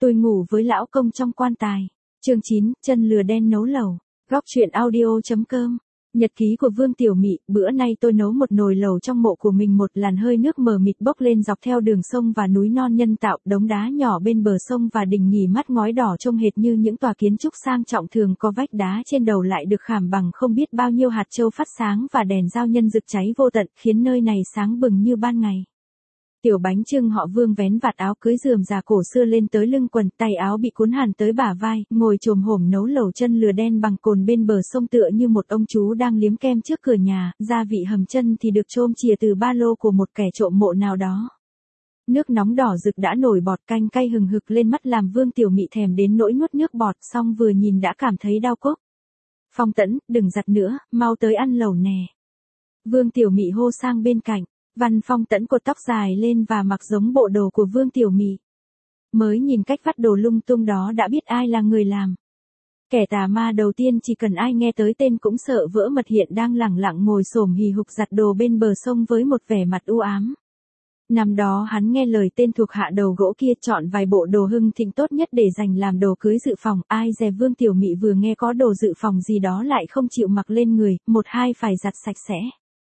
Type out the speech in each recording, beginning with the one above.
Tôi ngủ với lão công trong quan tài. Chương 9, chân lừa đen nấu lẩu. Góc truyện audio.com. Nhật ký của Vương Tiểu Mị. Bữa nay tôi nấu một nồi lẩu trong mộ của mình, một làn hơi nước mờ mịt bốc lên dọc theo đường sông và núi non nhân tạo, đống đá nhỏ bên bờ sông và đình nghỉ mát ngói đỏ trông hệt như những tòa kiến trúc sang trọng, thường có vách đá trên đầu lại được khảm bằng không biết bao nhiêu hạt châu phát sáng và đèn giao nhân rực cháy vô tận, khiến nơi này sáng bừng như ban ngày. Tiểu bánh chưng họ Vương vén vạt áo cưới rườm rà cổ xưa lên tới lưng quần, tay áo bị cuốn hàn tới bả vai, ngồi chồm hổm nấu lẩu chân lừa đen bằng cồn bên bờ sông tựa như một ông chú đang liếm kem trước cửa nhà, gia vị hầm chân thì được chôm chìa từ ba lô của một kẻ trộm mộ nào đó. Nước nóng đỏ rực đã nổi bọt, canh cay hừng hực lên mắt làm Vương Tiểu Mị thèm đến nỗi nuốt nước bọt, xong vừa nhìn đã cảm thấy đau cốc. Phong Tẫn, đừng giặt nữa, mau tới ăn lẩu nè. Vương Tiểu Mị hô sang bên cạnh. Văn Phong Tẫn cột tóc dài lên và mặc giống bộ đồ của Vương Tiểu Mị. Mới nhìn cách vắt đồ lung tung đó đã biết ai là người làm. Kẻ tà ma đầu tiên chỉ cần ai nghe tới tên cũng sợ vỡ mật, hiện đang lẳng lặng ngồi xổm hì hục giặt đồ bên bờ sông với một vẻ mặt u ám. Năm đó hắn nghe lời tên thuộc hạ đầu gỗ kia chọn vài bộ đồ hưng thịnh tốt nhất để dành làm đồ cưới dự phòng, ai dè Vương Tiểu Mị vừa nghe có đồ dự phòng gì đó lại không chịu mặc lên người, một hai phải giặt sạch sẽ.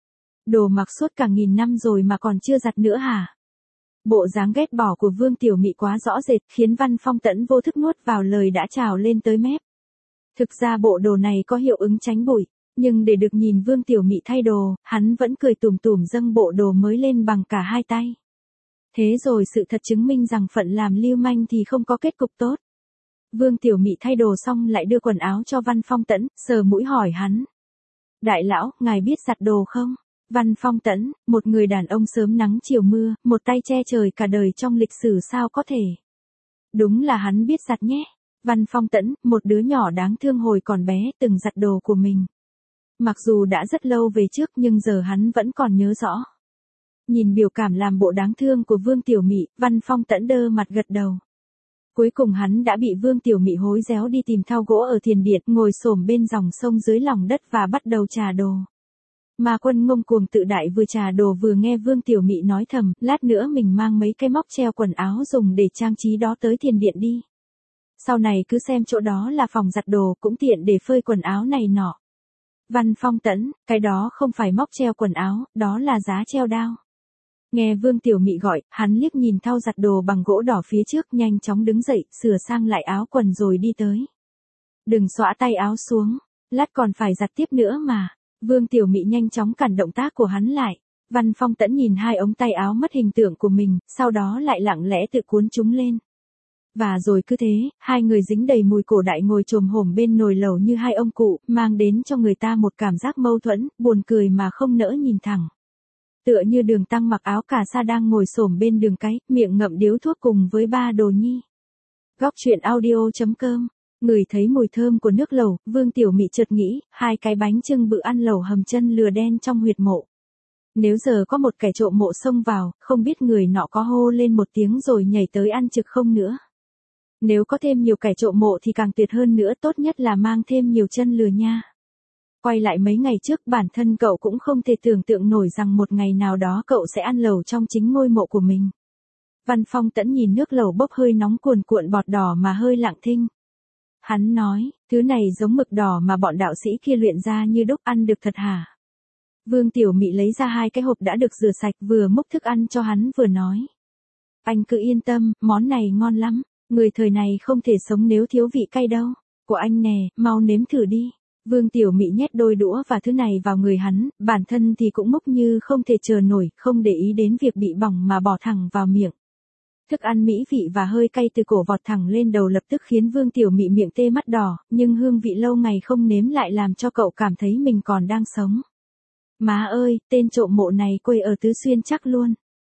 Đồ mặc suốt cả nghìn năm rồi mà còn chưa giặt nữa hả? Bộ dáng ghét bỏ của Vương Tiểu Mị quá rõ rệt, khiến Văn Phong Tẫn vô thức nuốt vào lời đã trào lên tới mép. Thực ra bộ đồ này có hiệu ứng tránh bụi, nhưng để được nhìn Vương Tiểu Mị thay đồ, hắn vẫn cười tủm tủm dâng bộ đồ mới lên bằng cả hai tay. Thế rồi sự thật chứng minh rằng phận làm lưu manh thì không có kết cục tốt. Vương Tiểu Mị thay đồ xong lại đưa quần áo cho Văn Phong Tẫn, sờ mũi hỏi hắn. Đại lão, ngài biết giặt đồ không? Văn Phong Tẫn, một người đàn ông sớm nắng chiều mưa, một tay che trời cả đời trong lịch sử sao có thể. Đúng là hắn biết giặt nhé. Văn Phong Tẫn, một đứa nhỏ đáng thương hồi còn bé, từng giặt đồ của mình. Mặc dù đã rất lâu về trước nhưng giờ hắn vẫn còn nhớ rõ. Nhìn biểu cảm làm bộ đáng thương của Vương Tiểu Mị, Văn Phong Tẫn đơ mặt gật đầu. Cuối cùng hắn đã bị Vương Tiểu Mị hối réo đi tìm thau gỗ ở thiền điện, ngồi xổm bên dòng sông dưới lòng đất và bắt đầu trà đồ. Mà Quân ngông cuồng tự đại vừa trà đồ vừa nghe Vương Tiểu Mị nói thầm, lát nữa mình mang mấy cái móc treo quần áo dùng để trang trí đó tới thiền điện đi. Sau này cứ xem chỗ đó là phòng giặt đồ, cũng tiện để phơi quần áo này nọ. Văn Phong Tẫn, cái đó không phải móc treo quần áo, đó là giá treo đao. Nghe Vương Tiểu Mị gọi, hắn liếc nhìn thau giặt đồ bằng gỗ đỏ phía trước, nhanh chóng đứng dậy, sửa sang lại áo quần rồi đi tới. Đừng xõa tay áo xuống, lát còn phải giặt tiếp nữa mà. Vương Tiểu Mị nhanh chóng cản động tác của hắn lại. Văn Phong Tẫn nhìn hai ống tay áo mất hình tượng của mình, sau đó lại lặng lẽ tự cuốn chúng lên. Và rồi cứ thế, hai người dính đầy mùi cổ đại ngồi chồm hổm bên nồi lẩu như hai ông cụ, mang đến cho người ta một cảm giác mâu thuẫn, buồn cười mà không nỡ nhìn thẳng. Tựa như Đường Tăng mặc áo cà sa đang ngồi xổm bên đường cái, miệng ngậm điếu thuốc cùng với ba đồ nhi. Góc truyện audio.com. Ngửi thấy mùi thơm của nước lẩu, Vương Tiểu Mị chợt nghĩ, hai cái bánh chưng bự ăn lẩu hầm chân lừa đen trong huyệt mộ. Nếu giờ có một kẻ trộm mộ xông vào, không biết người nọ có hô lên một tiếng rồi nhảy tới ăn trực không nữa. Nếu có thêm nhiều kẻ trộm mộ thì càng tuyệt hơn nữa, tốt nhất là mang thêm nhiều chân lừa nha. Quay lại mấy ngày trước, bản thân cậu cũng không thể tưởng tượng nổi rằng một ngày nào đó cậu sẽ ăn lẩu trong chính ngôi mộ của mình. Văn Phong Tẫn nhìn nước lẩu bốc hơi nóng cuồn cuộn bọt đỏ mà hơi lặng thinh. Hắn nói, thứ này giống mực đỏ mà bọn đạo sĩ kia luyện ra như đúc, ăn được thật hả? Vương Tiểu Mị lấy ra hai cái hộp đã được rửa sạch, vừa múc thức ăn cho hắn vừa nói. Anh cứ yên tâm, món này ngon lắm, người thời này không thể sống nếu thiếu vị cay đâu. Của anh nè, mau nếm thử đi. Vương Tiểu Mị nhét đôi đũa và thứ này vào người hắn, bản thân thì cũng múc như không thể chờ nổi, không để ý đến việc bị bỏng mà bỏ thẳng vào miệng. Thức ăn mỹ vị và hơi cay từ cổ vọt thẳng lên đầu lập tức khiến Vương Tiểu Mị miệng tê mắt đỏ, nhưng hương vị lâu ngày không nếm lại làm cho cậu cảm thấy mình còn đang sống. Má ơi, tên trộm mộ này quê ở Tứ Xuyên chắc luôn.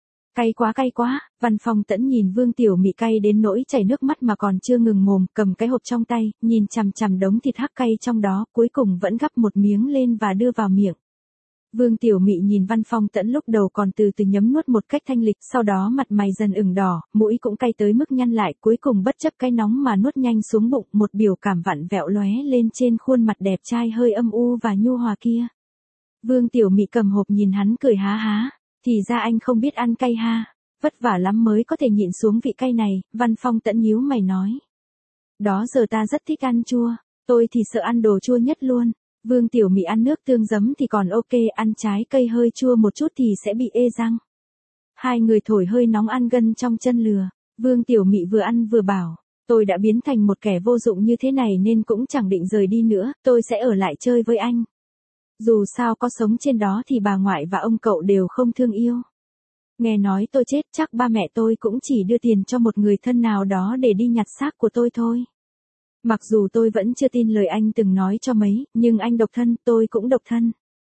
Cay quá, Văn Phong Tẫn nhìn Vương Tiểu Mị cay đến nỗi chảy nước mắt mà còn chưa ngừng mồm, cầm cái hộp trong tay, nhìn chằm chằm đống thịt hắc cay trong đó, cuối cùng vẫn gắp một miếng lên và đưa vào miệng. Vương Tiểu Mị nhìn Văn Phong Tẫn lúc đầu còn từ từ nhấm nuốt một cách thanh lịch, sau đó mặt mày dần ửng đỏ, mũi cũng cay tới mức nhăn lại, cuối cùng bất chấp cái nóng mà nuốt nhanh xuống bụng, một biểu cảm vặn vẹo lóe lên trên khuôn mặt đẹp trai hơi âm u và nhu hòa kia. Vương Tiểu Mị cầm hộp nhìn hắn cười há há, thì ra anh không biết ăn cay ha. Vất vả lắm mới có thể nhịn xuống vị cay này, Văn Phong Tẫn nhíu mày nói. Đó giờ ta rất thích ăn chua, tôi thì sợ ăn đồ chua nhất luôn. Vương Tiểu Mị ăn nước tương giấm thì còn ok, ăn trái cây hơi chua một chút thì sẽ bị ê răng. Hai người thổi hơi nóng ăn gân trong chân lừa. Vương Tiểu Mị vừa ăn vừa bảo, tôi đã biến thành một kẻ vô dụng như thế này nên cũng chẳng định rời đi nữa, tôi sẽ ở lại chơi với anh. Dù sao có sống trên đó thì bà ngoại và ông cậu đều không thương yêu. Nghe nói tôi chết chắc ba mẹ tôi cũng chỉ đưa tiền cho một người thân nào đó để đi nhặt xác của tôi thôi. Mặc dù tôi vẫn chưa tin lời anh từng nói cho mấy, nhưng anh độc thân, tôi cũng độc thân.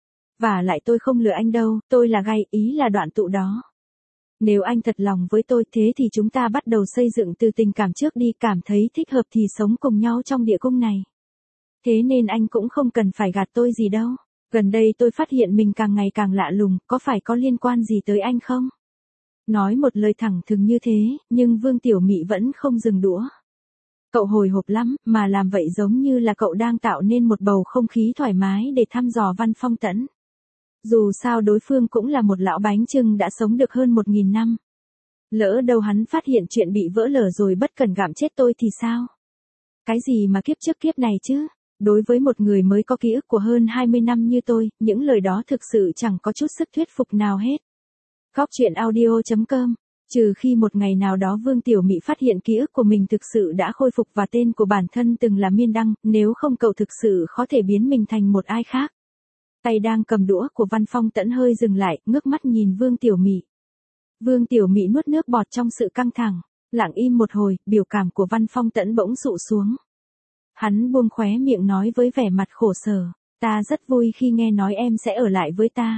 Và lại tôi không lừa anh đâu, tôi là gay, ý là đoạn tụ đó. Nếu anh thật lòng với tôi thế thì chúng ta bắt đầu xây dựng từ tình cảm trước đi, cảm thấy thích hợp thì sống cùng nhau trong địa cung này. Thế nên anh cũng không cần phải gạt tôi gì đâu. Gần đây tôi phát hiện mình càng ngày càng lạ lùng, có phải có liên quan gì tới anh không? Nói một lời thẳng thừng như thế, nhưng Vương Tiểu Mị vẫn không dừng đũa. Cậu hồi hộp lắm, mà làm vậy giống như là cậu đang tạo nên một bầu không khí thoải mái để thăm dò Văn Phong Tẫn. Dù sao đối phương cũng là một lão bánh chưng đã sống được hơn 1000 năm. Lỡ đâu hắn phát hiện chuyện bị vỡ lở rồi bất cần gặm chết tôi thì sao? Cái gì mà kiếp trước kiếp này chứ? Đối với một người mới có ký ức của hơn 20 năm như tôi, những lời đó thực sự chẳng có chút sức thuyết phục nào hết. Góc truyện audio.com. Trừ khi một ngày nào đó Vương Tiểu Mị phát hiện ký ức của mình thực sự đã khôi phục và tên của bản thân từng là Miên Đăng, nếu không cậu thực sự khó thể biến mình thành một ai khác. Tay đang cầm đũa của Văn Phong Tẫn hơi dừng lại, ngước mắt nhìn Vương Tiểu Mị. Vương Tiểu Mị nuốt nước bọt trong sự căng thẳng, lặng im một hồi, biểu cảm của Văn Phong Tẫn bỗng dụ xuống. Hắn buông khóe miệng nói với vẻ mặt khổ sở, ta rất vui khi nghe nói em sẽ ở lại với ta.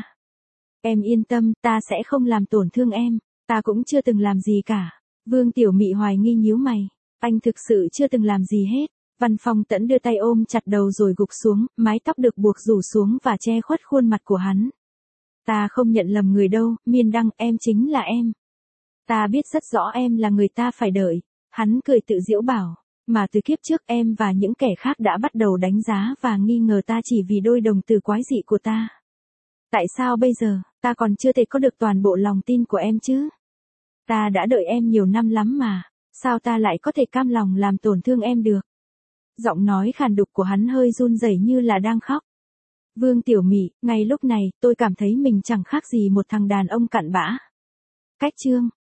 Em yên tâm, ta sẽ không làm tổn thương em, ta cũng chưa từng làm gì cả. Vương Tiểu Mị hoài nghi nhíu mày, anh thực sự chưa từng làm gì hết. Văn Phong Tẫn đưa tay ôm chặt đầu rồi gục xuống, mái tóc được buộc rủ xuống và che khuất khuôn mặt của hắn. Ta không nhận lầm người đâu, Miên Đăng, em chính là em. Ta biết rất rõ em là người ta phải đợi. Hắn cười tự giễu bảo, mà từ kiếp trước em và những kẻ khác đã bắt đầu đánh giá và nghi ngờ ta chỉ vì đôi đồng từ quái dị của ta. Tại sao bây giờ, ta còn chưa thể có được toàn bộ lòng tin của em chứ? Ta đã đợi em nhiều năm lắm mà, sao ta lại có thể cam lòng làm tổn thương em được? Giọng nói khàn đục của hắn hơi run rẩy như là đang khóc. Vương Tiểu Mị, ngay lúc này, tôi cảm thấy mình chẳng khác gì một thằng đàn ông cặn bã. Cách chương